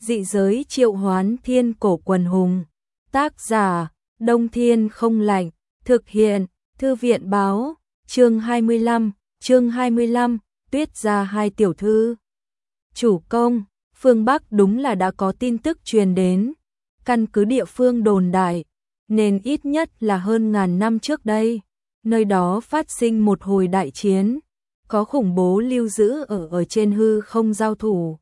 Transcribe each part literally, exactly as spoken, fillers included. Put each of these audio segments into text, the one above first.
Dị giới triệu hoán thiên cổ quần hùng. Tác giả, Đông Thiên không lạnh. Thực hiện, Thư viện báo. Chương hai mươi lăm, chương hai mươi lăm, Tuyết gia hai tiểu thư. Chủ công, phương Bắc đúng là đã có tin tức truyền đến. Căn cứ địa phương đồn đại, nên ít nhất là hơn ngàn năm trước đây, nơi đó phát sinh một hồi đại chiến, có khủng bố lưu giữ ở ở trên hư không giao thủ.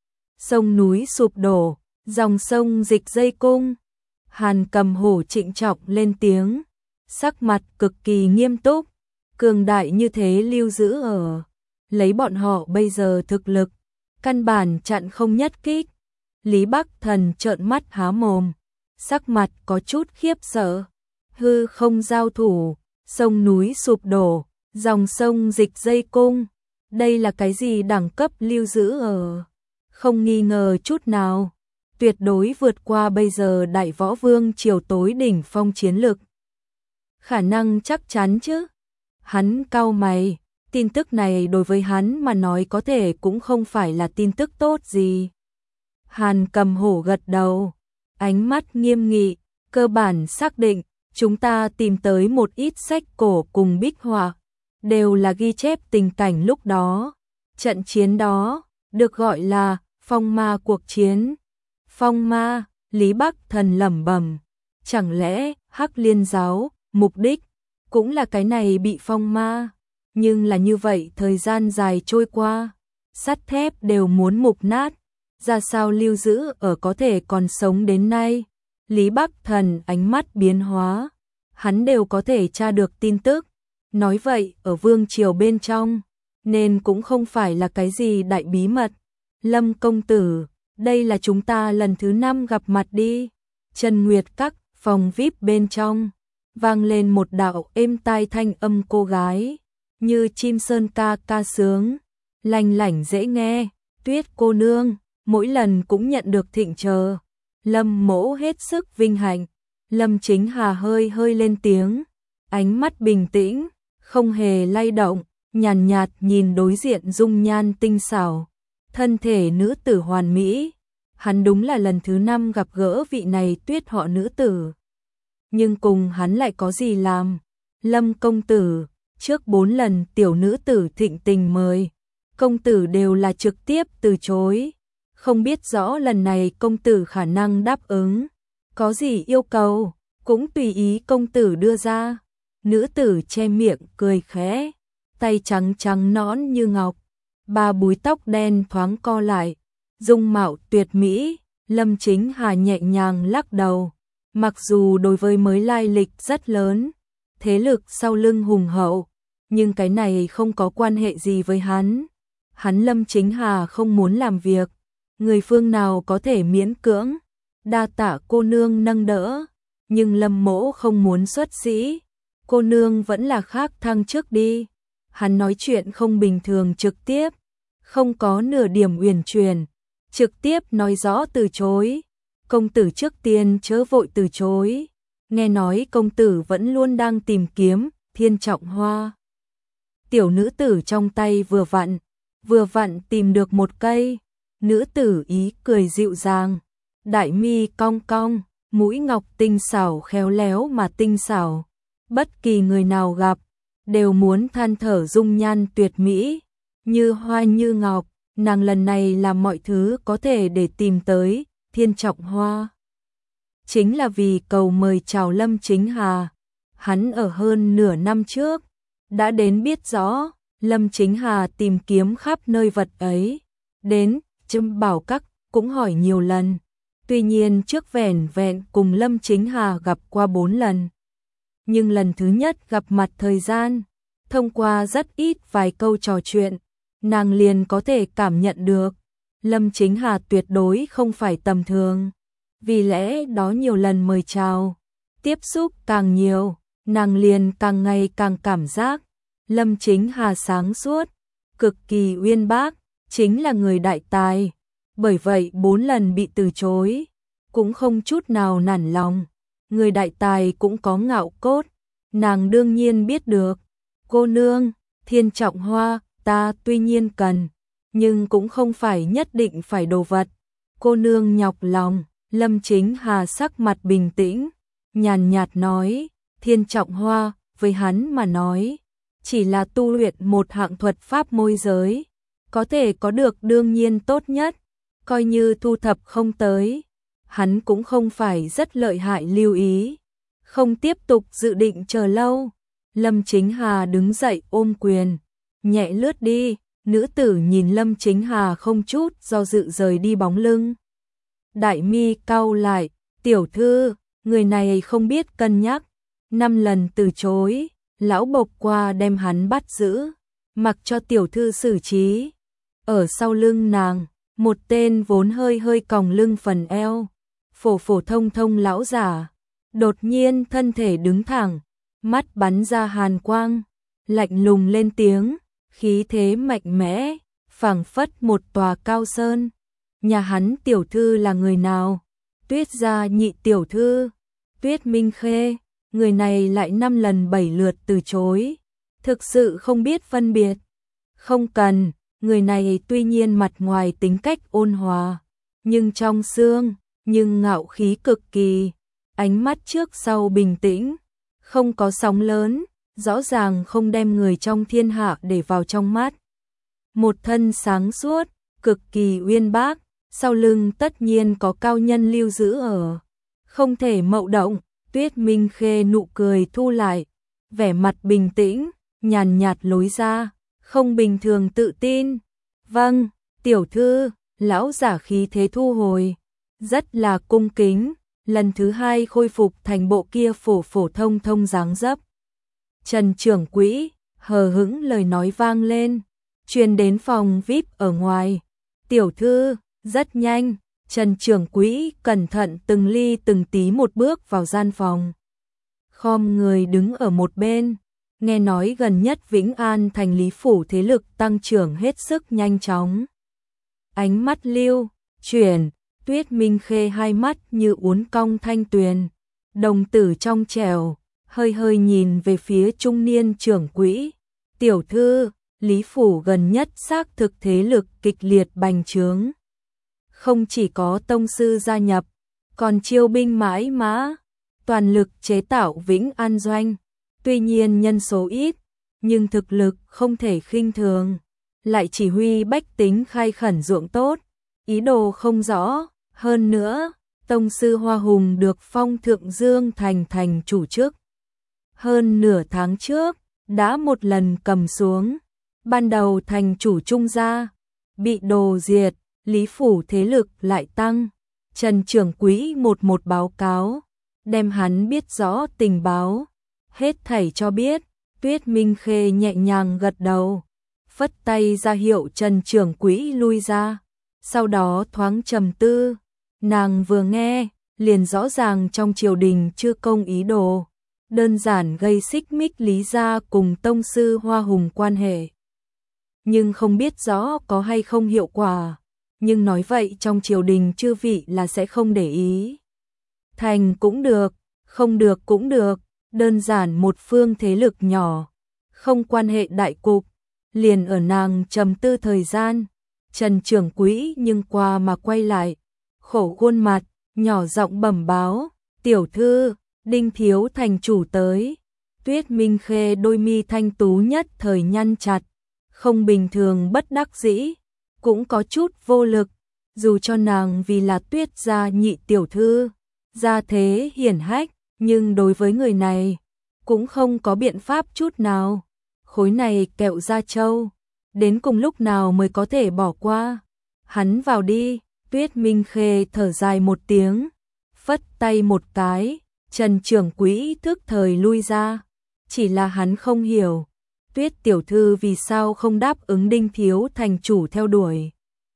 Sông núi sụp đổ, dòng sông dịch dây cung. Hàn Cầm Hổ trịnh trọng lên tiếng, sắc mặt cực kỳ nghiêm túc. Cường đại như thế lưu giữ ở, lấy bọn họ bây giờ thực lực, căn bản chặn không nhất kích. Lý Bắc Thần trợn mắt há mồm, sắc mặt có chút khiếp sợ. Hư không giao thủ, sông núi sụp đổ, dòng sông dịch dây cung. Đây là cái gì đẳng cấp lưu giữ ở? Không nghi ngờ chút nào, tuyệt đối vượt qua bây giờ đại võ vương triều tối đỉnh phong chiến lực. Khả năng chắc chắn chứ? Hắn cau mày, tin tức này đối với hắn mà nói có thể cũng không phải là tin tức tốt gì. Hàn Cầm Hổ gật đầu, ánh mắt nghiêm nghị, cơ bản xác định, chúng ta tìm tới một ít sách cổ cùng bích họa, đều là ghi chép tình cảnh lúc đó. Trận chiến đó, được gọi là Phong Ma cuộc chiến. Phong Ma, Lý Bắc Thần lẩm bẩm, chẳng lẽ Hắc Liên giáo, mục đích cũng là cái này bị phong ma, nhưng là như vậy thời gian dài trôi qua, sắt thép đều muốn mục nát, ra sao lưu giữ ở có thể còn sống đến nay. Lý Bắc Thần ánh mắt biến hóa, hắn đều có thể tra được tin tức, nói vậy ở vương triều bên trong, nên cũng không phải là cái gì đại bí mật. Lâm công tử, đây là chúng ta lần thứ năm gặp mặt đi. Trần Nguyệt Các, phòng vi ai pi bên trong, vang lên một đạo êm tai thanh âm cô gái, như chim sơn ca ca sướng, lanh lảnh dễ nghe. Tuyết cô nương, mỗi lần cũng nhận được thịnh chờ. Lâm mỗ hết sức vinh hạnh. Lâm Chính Hà hơi hơi lên tiếng, ánh mắt bình tĩnh, không hề lay động, nhàn nhạt, nhạt nhìn đối diện dung nhan tinh xảo, thân thể nữ tử hoàn mỹ. Hắn đúng là lần thứ năm gặp gỡ vị này Tuyết họ nữ tử. Nhưng cùng hắn lại có gì làm? Lâm công tử, trước bốn lần tiểu nữ tử thịnh tình mời, công tử đều là trực tiếp từ chối. Không biết rõ lần này công tử khả năng đáp ứng, có gì yêu cầu, cũng tùy ý công tử đưa ra. Nữ tử che miệng cười khẽ, tay trắng trắng nõn như ngọc, ba búi tóc đen thoáng co lại, dung mạo tuyệt mỹ. Lâm Chính Hà nhẹ nhàng lắc đầu. Mặc dù đối với mới lai lịch rất lớn, thế lực sau lưng hùng hậu, nhưng cái này không có quan hệ gì với hắn. Hắn Lâm Chính Hà không muốn làm việc, người phương nào có thể miễn cưỡng, đa tạ cô nương nâng đỡ, nhưng Lâm mỗ không muốn xuất sĩ, cô nương vẫn là khác thăng chức đi. Hắn nói chuyện không bình thường trực tiếp, không có nửa điểm uyển chuyển, trực tiếp nói rõ từ chối. Công tử trước tiên chớ vội từ chối, nghe nói công tử vẫn luôn đang tìm kiếm Thiên Trọng Hoa. Tiểu nữ tử trong tay vừa vặn, vừa vặn tìm được một cây. Nữ tử ý cười dịu dàng, đại mi cong cong, mũi ngọc tinh xảo khéo léo mà tinh xảo. Bất kỳ người nào gặp, đều muốn than thở dung nhan tuyệt mỹ, như hoa như ngọc. Nàng lần này làm mọi thứ có thể để tìm tới Thiên Trọng Hoa, chính là vì cầu mời chào Lâm Chính Hà. Hắn ở hơn nửa năm trước đã đến biết rõ, Lâm Chính Hà tìm kiếm khắp nơi vật ấy, đến Trâm Bảo Các cũng hỏi nhiều lần. Tuy nhiên trước vẻn vẹn cùng Lâm Chính Hà gặp qua bốn lần, nhưng lần thứ nhất gặp mặt thời gian, thông qua rất ít vài câu trò chuyện, nàng liền có thể cảm nhận được Lâm Chính Hà tuyệt đối không phải tầm thường. Vì lẽ đó nhiều lần mời chào, tiếp xúc càng nhiều, nàng liền càng ngày càng cảm giác Lâm Chính Hà sáng suốt, cực kỳ uyên bác, chính là người đại tài. Bởi vậy bốn lần bị từ chối, cũng không chút nào nản lòng. Người đại tài cũng có ngạo cốt, nàng đương nhiên biết được. Cô nương, Thiên Trọng Hoa, ta tuy nhiên cần, nhưng cũng không phải nhất định phải đồ vật. cô nương nhọc lòng. Lâm Chính Hà sắc mặt bình tĩnh, nhàn nhạt nói, Thiên Trọng Hoa, với hắn mà nói, chỉ là tu luyện một hạng thuật pháp môi giới, có thể có được đương nhiên tốt nhất, coi như thu thập không tới, hắn cũng không phải rất lợi hại lưu ý, không tiếp tục dự định chờ lâu. Lâm Chính Hà đứng dậy ôm quyền, nhẹ lướt đi, nữ tử nhìn Lâm Chính Hà không chút do dự rời đi bóng lưng. Đại mi cau lại, tiểu thư, người này không biết cân nhắc, năm lần từ chối, lão bộc qua đem hắn bắt giữ, mặc cho tiểu thư xử trí. Ở sau lưng nàng, một tên vốn hơi hơi còng lưng phần eo, phổ phổ thông thông lão giả, đột nhiên thân thể đứng thẳng, mắt bắn ra hàn quang, lạnh lùng lên tiếng, khí thế mạnh mẽ, phảng phất một tòa cao sơn. Nhà hắn tiểu thư là người nào? Tuyết gia nhị tiểu thư, Tuyết Minh Khê, người này lại năm lần bảy lượt từ chối, thực sự không biết phân biệt. Không cần, người này tuy nhiên mặt ngoài tính cách ôn hòa, nhưng trong xương, nhưng ngạo khí cực kỳ, ánh mắt trước sau bình tĩnh, không có sóng lớn, rõ ràng không đem người trong thiên hạ để vào trong mắt. Một thân sáng suốt, cực kỳ uyên bác, sau lưng tất nhiên có cao nhân lưu giữ ở, không thể mậu động. Tuyết Minh Khê nụ cười thu lại, vẻ mặt bình tĩnh, nhàn nhạt lối ra, không bình thường tự tin. Vâng, tiểu thư, lão giả khí thế thu hồi, rất là cung kính, lần thứ hai khôi phục thành bộ kia phổ phổ thông thông dáng dấp. Trần trưởng quỹ, hờ hững lời nói vang lên, truyền đến phòng vi ai pi ở ngoài. Tiểu thư, rất nhanh, Trần trưởng quỹ cẩn thận từng ly từng tí một bước vào gian phòng. Khom người đứng ở một bên, nghe nói gần nhất Vĩnh An thành lý phủ thế lực tăng trưởng hết sức nhanh chóng. Ánh mắt lưu, chuyển, Tuyết Minh Khê hai mắt như uốn cong thanh tuyền, đồng tử trong trẻo, hơi hơi nhìn về phía trung niên trưởng quỹ. Tiểu thư, lý phủ gần nhất xác thực thế lực kịch liệt bành trướng. Không chỉ có tông sư gia nhập, còn chiêu binh mãi mã, toàn lực chế tạo Vĩnh An doanh. Tuy nhiên nhân số ít, nhưng thực lực không thể khinh thường, lại chỉ huy bách tính khai khẩn ruộng tốt, ý đồ không rõ. Hơn nữa, tông sư Hoa Hùng được phong Thượng Dương thành thành chủ chức. Hơn nửa tháng trước, đã một lần cầm xuống, ban đầu thành chủ Trung gia, bị đồ diệt, lý phủ thế lực lại tăng. Trần trưởng quỹ một một báo cáo, đem hắn biết rõ tình báo, hết thảy cho biết. Tuyết Minh Khê nhẹ nhàng gật đầu, phất tay ra hiệu Trần trưởng quỹ lui ra, sau đó thoáng trầm tư. Nàng vừa nghe, liền rõ ràng trong triều đình chưa công ý đồ, đơn giản gây xích mích Lý gia cùng tông sư Hoa Hùng quan hệ. Nhưng không biết rõ có hay không hiệu quả, nhưng nói vậy trong triều đình chư vị là sẽ không để ý. Thành cũng được, không được cũng được, đơn giản một phương thế lực nhỏ, không quan hệ đại cục. Liền ở nàng trầm tư thời gian, Trần trưởng quỹ nhưng qua mà quay lại, khổ khuôn mặt, nhỏ giọng bẩm báo, tiểu thư, Đinh thiếu thành chủ tới. Tuyết Minh Khê đôi mi thanh tú nhất thời nhăn chặt, không bình thường bất đắc dĩ, cũng có chút vô lực, dù cho nàng vì là Tuyết gia nhị tiểu thư, gia thế hiển hách, nhưng đối với người này, cũng không có biện pháp chút nào. Khối này kẹo da trâu, đến cùng lúc nào mới có thể bỏ qua. Hắn vào đi. Tuyết Minh Khê thở dài một tiếng, phất tay một cái, Trần trưởng quỹ thức thời lui ra. Chỉ là hắn không hiểu, Tuyết tiểu thư vì sao không đáp ứng Đinh thiếu thành chủ theo đuổi.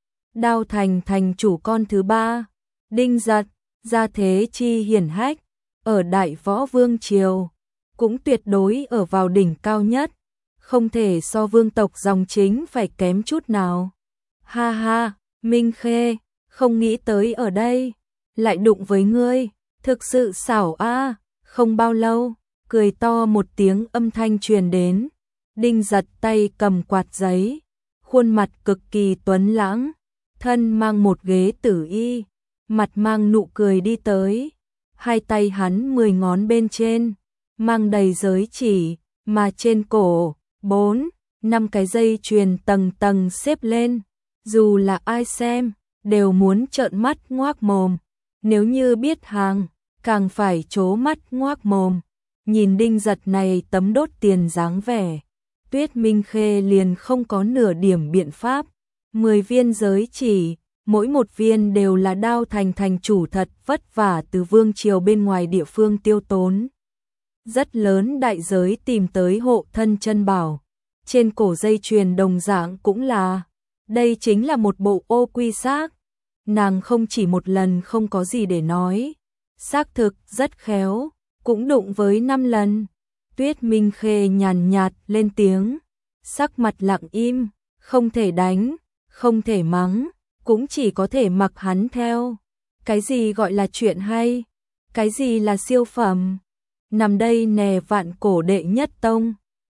Đao thành thành chủ con thứ ba, Đinh Giật, gia thế chi hiển hách, ở Đại Võ Vương triều, cũng tuyệt đối ở vào đỉnh cao nhất, không thể so vương tộc dòng chính phải kém chút nào. Ha ha, Minh Khê, không nghĩ tới ở đây lại đụng với ngươi, thực sự xảo a. Không bao lâu, cười to một tiếng âm thanh truyền đến, Đinh Giật tay cầm quạt giấy, khuôn mặt cực kỳ tuấn lãng, thân mang một ghế tử y, mặt mang nụ cười đi tới, hai tay hắn mười ngón bên trên, mang đầy giới chỉ, mà trên cổ, bốn, năm cái dây chuyền tầng tầng xếp lên, dù là ai xem, đều muốn trợn mắt ngoác mồm, nếu như biết hàng, càng phải trố mắt ngoác mồm, nhìn Đinh Giật này tấm đốt tiền dáng vẻ, Tuyết Minh Khê liền không có nửa điểm biện pháp, mười viên giới chỉ, mỗi một viên đều là Đao Thành thành chủ thật vất vả từ vương triều bên ngoài địa phương tiêu tốn. Rất lớn đại giới tìm tới hộ thân chân bảo, trên cổ dây chuyền đồng dạng cũng là, đây chính là một bộ ô quy xác, nàng không chỉ một lần không có gì để nói, xác thực rất khéo, cũng đụng với năm lần. Tuyết Minh Khê nhàn nhạt lên tiếng, sắc mặt lặng im, không thể đánh, không thể mắng, cũng chỉ có thể mặc hắn theo. Cái gì gọi là chuyện hay? Cái gì là siêu phẩm? Nằm đây nè vạn cổ đệ nhất tông,